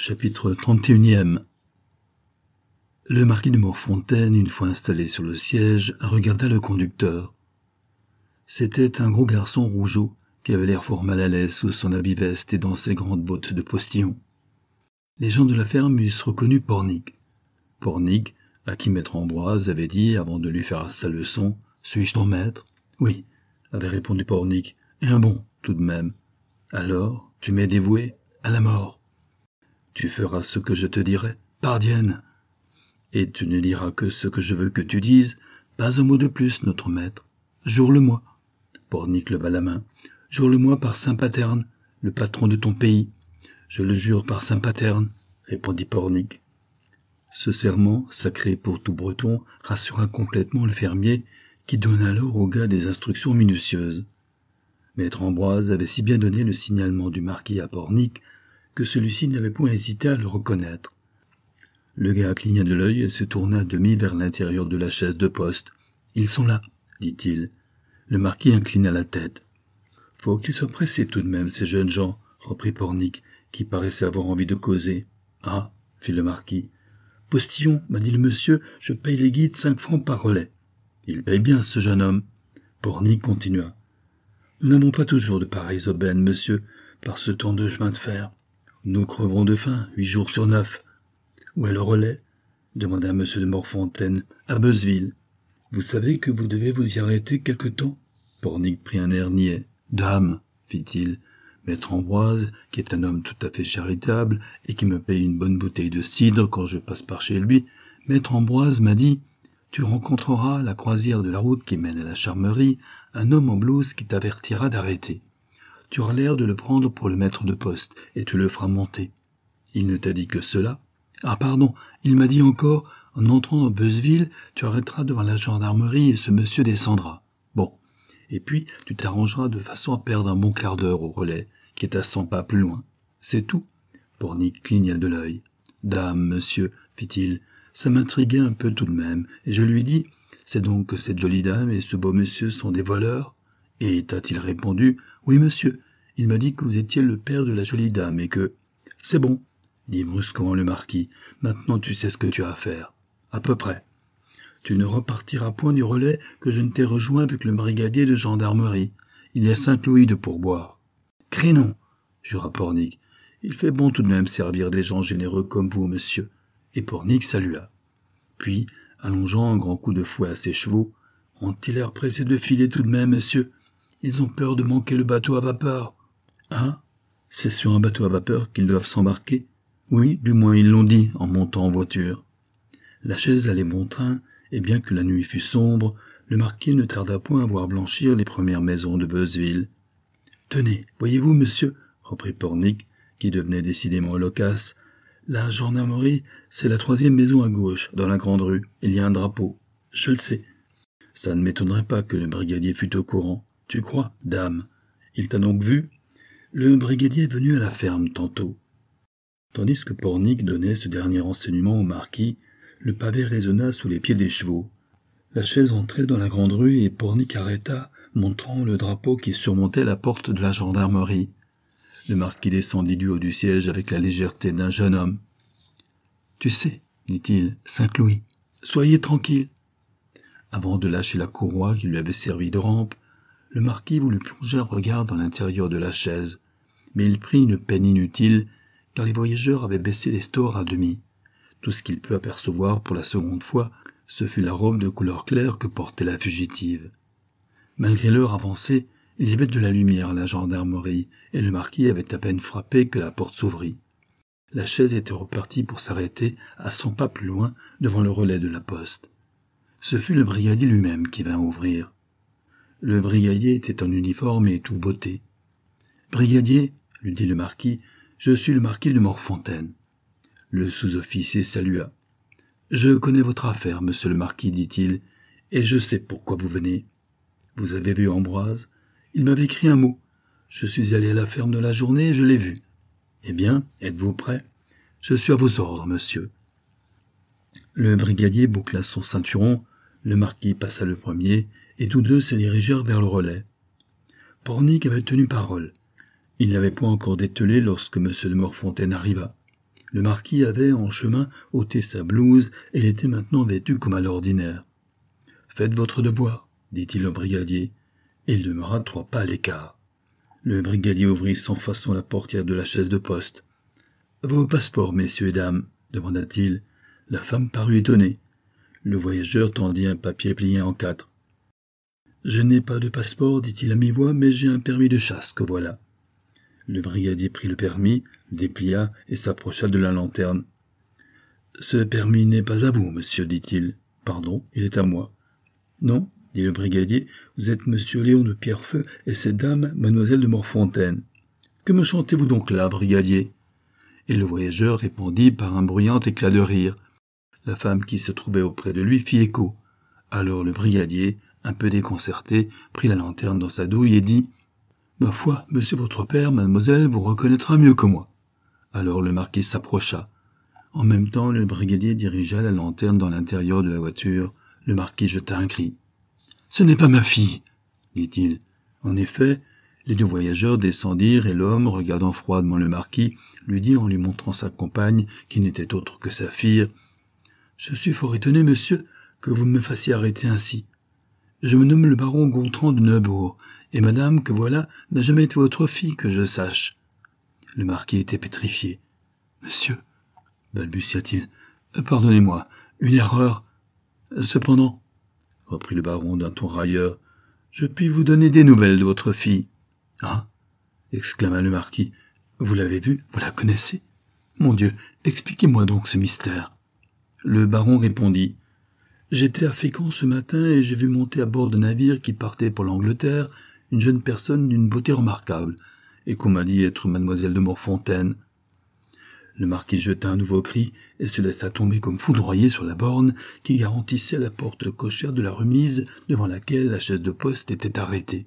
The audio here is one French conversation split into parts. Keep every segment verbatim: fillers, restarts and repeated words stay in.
Chapitre trente et unième. Le marquis de Morfontaine, une fois installé sur le siège, regarda le conducteur. C'était un gros garçon rougeau qui avait l'air fort mal à l'aise sous son habit veste et dans ses grandes bottes de postillon. Les gens de la ferme eussent reconnu Pornic. Pornic, à qui maître Ambroise avait dit, avant de lui faire sa leçon, « Suis-je ton maître ?»« Oui, » avait répondu Pornic, « et un bon, tout de même. »« Alors, tu m'es dévoué à la mort. »« Tu feras ce que je te dirai, pardienne. »« Et tu ne diras que ce que je veux que tu dises, pas un mot de plus, notre maître. Jure-le-moi. » Pornic leva la main. « Jure-le-moi par saint Paterne, le patron de ton pays. »« Je le jure par saint Paterne, » répondit Pornic. Ce serment, sacré pour tout Breton, rassura complètement le fermier, qui donna alors au gars des instructions minutieuses. Maître Ambroise avait si bien donné le signalement du marquis à Pornic que celui-ci n'avait point hésité à le reconnaître. Le gars cligna de l'œil et se tourna à demi vers l'intérieur de la chaise de poste. « Ils sont là, » dit-il. Le marquis inclina la tête. « Faut qu'ils soient pressés tout de même, ces jeunes gens, » reprit Pornic, qui paraissait avoir envie de causer. « Ah, » fit le marquis. « Postillon, m'a dit le monsieur, je paye les guides cinq francs par relais. »« Il paye bien, ce jeune homme. » Pornic continua. « Nous n'avons pas toujours de pareilles aubaines, monsieur, par ce temps de chemin de fer. Nous crevons de faim, huit jours sur neuf. »« Où est le relais ?» demanda monsieur de Morfontaine. « À Beuzeville. »« Vous savez que vous devez vous y arrêter quelque temps ?» Pornic prit un air niais. « Dame, fit-il, maître Ambroise, qui est un homme tout à fait charitable et qui me paye une bonne bouteille de cidre quand je passe par chez lui, maître Ambroise m'a dit « Tu rencontreras à la croisière de la route qui mène à la Charmerie un homme en blouse qui t'avertira d'arrêter. Tu auras l'air de le prendre pour le maître de poste et tu le feras monter. Il ne t'a dit que cela ? Ah pardon, il m'a dit encore, en entrant dans Beuzeville, tu arrêteras devant la gendarmerie et ce monsieur descendra. Bon, et puis tu t'arrangeras de façon à perdre un bon quart d'heure au relais, qui est à cent pas plus loin. C'est tout. » Pornic cligna de l'œil. « Dame, monsieur, fit-il, ça m'intriguait un peu tout de même, et je lui dis, c'est donc que cette jolie dame et ce beau monsieur sont des voleurs ? Et t'a-t-il répondu, oui, monsieur, il m'a dit que vous étiez le père de la jolie dame et que... C'est bon, dit brusquement le marquis, maintenant tu sais ce que tu as à faire. À peu près. Tu ne repartiras point du relais que je ne t'ai rejoint avec le brigadier de gendarmerie. Il y a cinq louis de pourboire. Crénon, jura Pornic. Il fait bon tout de même servir des gens généreux comme vous, monsieur. Et Pornic salua. Puis, allongeant un grand coup de fouet à ses chevaux, ont-ils l'air pressés de filer tout de même, monsieur? Ils ont peur de manquer le bateau à vapeur. Hein? C'est sur un bateau à vapeur qu'ils doivent s'embarquer? Oui, du moins ils l'ont dit en montant en voiture. La chaise allait bon train, et bien que la nuit fût sombre, le marquis ne tarda point à voir blanchir les premières maisons de Beuzeville. « Tenez, voyez-vous, monsieur, » reprit Pornic, qui devenait décidément loquace, « la gendarmerie, c'est la troisième maison à gauche, dans la grande rue. Il y a un drapeau. Je le sais. Ça ne m'étonnerait pas que le brigadier fût au courant. Tu crois, dame? Il t'a donc vu? Le brigadier est venu à la ferme tantôt. » Tandis que Pornic donnait ce dernier renseignement au marquis, le pavé résonna sous les pieds des chevaux. La chaise entrait dans la grande rue et Pornic arrêta, montrant le drapeau qui surmontait la porte de la gendarmerie. Le marquis descendit du haut du siège avec la légèreté d'un jeune homme. « Tu sais, dit-il, cinq louis. Soyez tranquille. » Avant de lâcher la courroie qui lui avait servi de rampe, le marquis voulut plonger un regard dans l'intérieur de la chaise, mais il prit une peine inutile, car les voyageurs avaient baissé les stores à demi. Tout ce qu'il put apercevoir pour la seconde fois, ce fut la robe de couleur claire que portait la fugitive. Malgré l'heure avancée, il y avait de la lumière à la gendarmerie, et le marquis avait à peine frappé que la porte s'ouvrit. La chaise était repartie pour s'arrêter à cent pas plus loin devant le relais de la poste. Ce fut le brigadier lui-même qui vint ouvrir. Le brigadier était en uniforme et tout botté. « Brigadier, lui dit le marquis, je suis le marquis de Morfontaine. » Le sous-officier salua. « Je connais votre affaire, monsieur le marquis, dit-il, et je sais pourquoi vous venez. Vous avez vu Ambroise? Il m'avait écrit un mot. Je suis allé à la ferme de la journée et je l'ai vu. Eh bien, êtes-vous prêt? Je suis à vos ordres, monsieur. » Le brigadier boucla son ceinturon, le marquis passa le premier, et tous deux se dirigèrent vers le relais. Pornic avait tenu parole. Il n'avait point encore dételé lorsque monsieur de Morfontaine arriva. Le marquis avait, en chemin, ôté sa blouse, et il était maintenant vêtu comme à l'ordinaire. « Faites votre devoir, » dit-il au brigadier, et il demeura trois pas à l'écart. Le brigadier ouvrit sans façon la portière de la chaise de poste. « Vos passeports, messieurs et dames ?» demanda-t-il. La femme parut étonnée. Le voyageur tendit un papier plié en quatre. « Je n'ai pas de passeport, dit-il à mi-voix, mais j'ai un permis de chasse, que voilà. » Le brigadier prit le permis, le déplia et s'approcha de la lanterne. « Ce permis n'est pas à vous, monsieur, dit-il. Pardon, il est à moi. »« Non, dit le brigadier, vous êtes monsieur Léon de Pierrefeu et cette dame, mademoiselle de Morfontaine. Que me chantez-vous donc là, brigadier ?» Et le voyageur répondit par un bruyant éclat de rire. La femme qui se trouvait auprès de lui fit écho. Alors le brigadier, un peu déconcerté, prit la lanterne dans sa douille et dit « Ma foi, monsieur votre père, mademoiselle, vous reconnaîtra mieux que moi. » Alors le marquis s'approcha. En même temps, le brigadier dirigea la lanterne dans l'intérieur de la voiture. Le marquis jeta un cri. « Ce n'est pas ma fille !» dit-il. En effet, les deux voyageurs descendirent et l'homme, regardant froidement le marquis, lui dit en lui montrant sa compagne, qui n'était autre que sa fille, « Je suis fort étonné, monsieur, que vous me fassiez arrêter ainsi. Je me nomme le baron Gontran de Neubourg, et madame, que voilà, n'a jamais été votre fille, que je sache. » Le marquis était pétrifié. « Monsieur, balbutia-t-il, pardonnez-moi, une erreur. Cependant, reprit le baron d'un ton railleur, je puis vous donner des nouvelles de votre fille. »« Ah » exclama le marquis, « vous l'avez vue, vous la connaissez? Mon Dieu, expliquez-moi donc ce mystère. » Le baron répondit. « J'étais à Fécamp ce matin et j'ai vu monter à bord d'un navire qui partait pour l'Angleterre une jeune personne d'une beauté remarquable, et qu'on m'a dit être mademoiselle de Morfontaine. » Le marquis jeta un nouveau cri et se laissa tomber comme foudroyé sur la borne qui garantissait la porte cochère de la remise devant laquelle la chaise de poste était arrêtée.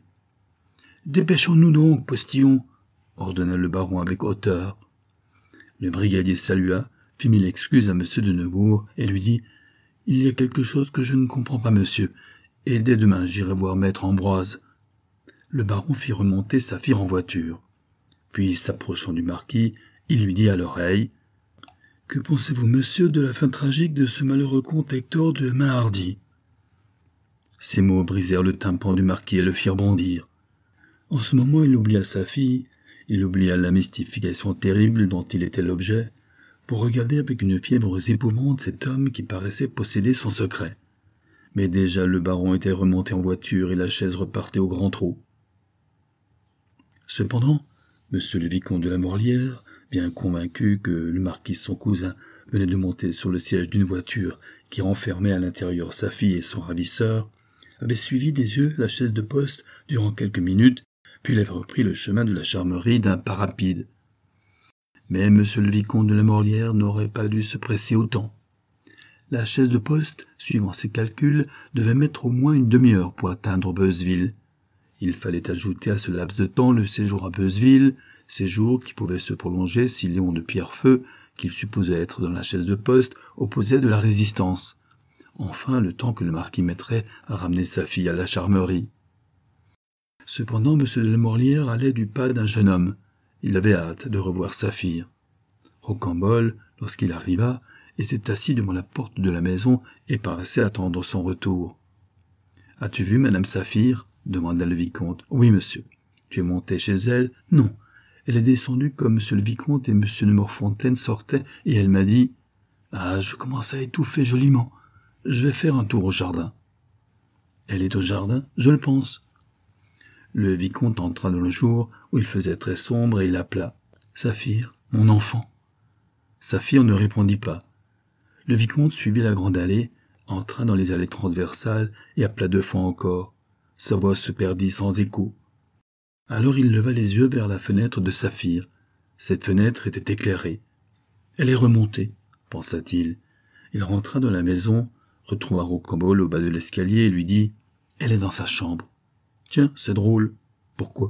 « Dépêchons-nous donc, postillon !» ordonna le baron avec hauteur. Le brigadier salua, fit mille excuses à monsieur de Neubourg et lui dit « Il y a quelque chose que je ne comprends pas, monsieur, et dès demain j'irai voir maître Ambroise. » Le baron fit remonter sa fille en voiture. Puis, s'approchant du marquis, il lui dit à l'oreille « Que pensez-vous, monsieur, de la fin tragique de ce malheureux comte Hector de Main-Hardy ?» Ces mots brisèrent le tympan du marquis et le firent bondir. En ce moment, il oublia sa fille, il oublia la mystification terrible dont il était l'objet, pour regarder avec une fièvre épouvante cet homme qui paraissait posséder son secret. Mais déjà le baron était remonté en voiture et la chaise repartait au grand trot. Cependant, monsieur le vicomte de la Morlière, bien convaincu que le marquis son cousin venait de monter sur le siège d'une voiture qui renfermait à l'intérieur sa fille et son ravisseur, avait suivi des yeux la chaise de poste durant quelques minutes, puis il avait repris le chemin de la Charmerie d'un pas rapide. Mais monsieur le vicomte de la Morlière n'aurait pas dû se presser autant. La chaise de poste, suivant ses calculs, devait mettre au moins une demi-heure pour atteindre Beuzeville. Il fallait ajouter à ce laps de temps le séjour à Beuzeville, séjour qui pouvait se prolonger si Léon de Pierrefeu, qu'il supposait être dans la chaise de poste, opposait de la résistance. Enfin, le temps que le marquis mettrait à ramener sa fille à la Charmerie. Cependant, monsieur de la Morlière allait du pas d'un jeune homme. Il avait hâte de revoir sa fille. Rocambole, lorsqu'il arriva, était assis devant la porte de la maison et paraissait attendre son retour. « As-tu vu madame Saphir ?» demanda le vicomte. « Oui, monsieur. »« Tu es monté chez elle ?»« Non. Elle est descendue comme monsieur le vicomte et monsieur de Morfontaine sortaient et elle m'a dit « Ah, je commence à étouffer joliment. Je vais faire un tour au jardin. »« Elle est au jardin ? Je le pense. » Le vicomte entra dans le jour où il faisait très sombre et il appela « Saphir, mon enfant !» Saphir ne répondit pas. Le vicomte suivit la grande allée, entra dans les allées transversales et appela deux fois encore. Sa voix se perdit sans écho. Alors il leva les yeux vers la fenêtre de Saphir. Cette fenêtre était éclairée. « Elle est remontée, » pensa-t-il. Il rentra dans la maison, retrouva Rocambole au bas de l'escalier et lui dit « Elle est dans sa chambre. »« Tiens, c'est drôle. »« Pourquoi ? » ?»«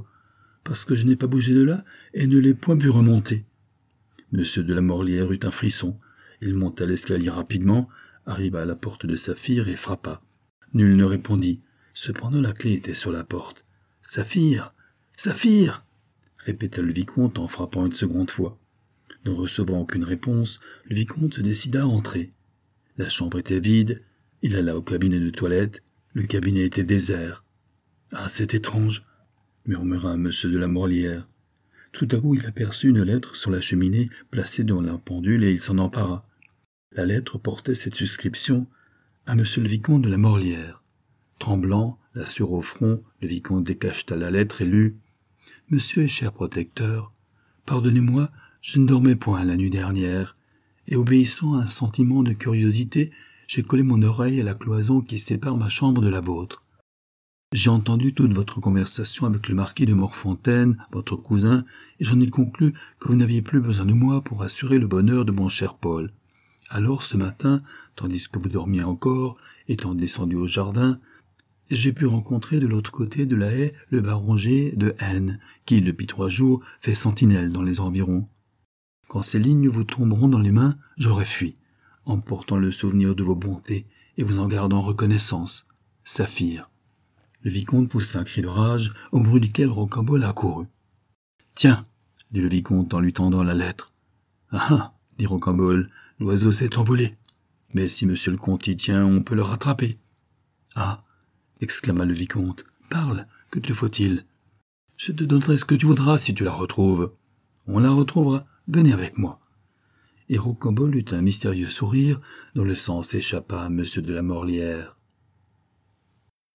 Parce que je n'ai pas bougé de là et ne l'ai point vu remonter. » Monsieur de la Morlière eut un frisson. Il monta l'escalier rapidement, arriva à la porte de Saphir et frappa. Nul ne répondit. Cependant la clé était sur la porte. « Saphir ! Saphir !» répéta le vicomte en frappant une seconde fois. Ne recevant aucune réponse, le vicomte se décida à entrer. La chambre était vide, il alla au cabinet de toilette, le cabinet était désert. « Ah, c'est étrange !» murmura monsieur de la Morlière. Tout à coup, il aperçut une lettre sur la cheminée placée devant la pendule et il s'en empara. La lettre portait cette suscription « À monsieur le vicomte de la Morlière ». Tremblant, la sueur au front, le vicomte décacheta la lettre et lut « Monsieur et cher protecteur, pardonnez-moi, je ne dormais point la nuit dernière, et obéissant à un sentiment de curiosité, j'ai collé mon oreille à la cloison qui sépare ma chambre de la vôtre. J'ai entendu toute votre conversation avec le marquis de Morfontaine, votre cousin, et j'en ai conclu que vous n'aviez plus besoin de moi pour assurer le bonheur de mon cher Paul. Alors, ce matin, tandis que vous dormiez encore, étant descendu au jardin, j'ai pu rencontrer de l'autre côté de la haie le baron G de N, qui, depuis trois jours, fait sentinelle dans les environs. Quand ces lignes vous tomberont dans les mains, j'aurai fui, emportant le souvenir de vos bontés et vous en gardant reconnaissance. Saphir. » Le vicomte poussa un cri de rage, au bruit duquel Rocambole accourut. « Tiens !» dit le vicomte en lui tendant la lettre. « Ah ah !» dit Rocambole, « l'oiseau s'est envolé. Mais si monsieur le comte y tient, on peut le rattraper. »« Ah !» exclama le vicomte. « Parle, que te faut-il ? Je te donnerai ce que tu voudras si tu la retrouves. On la retrouvera, venez avec moi. » Et Rocambole eut un mystérieux sourire dont le sens échappa à monsieur de la Morlière.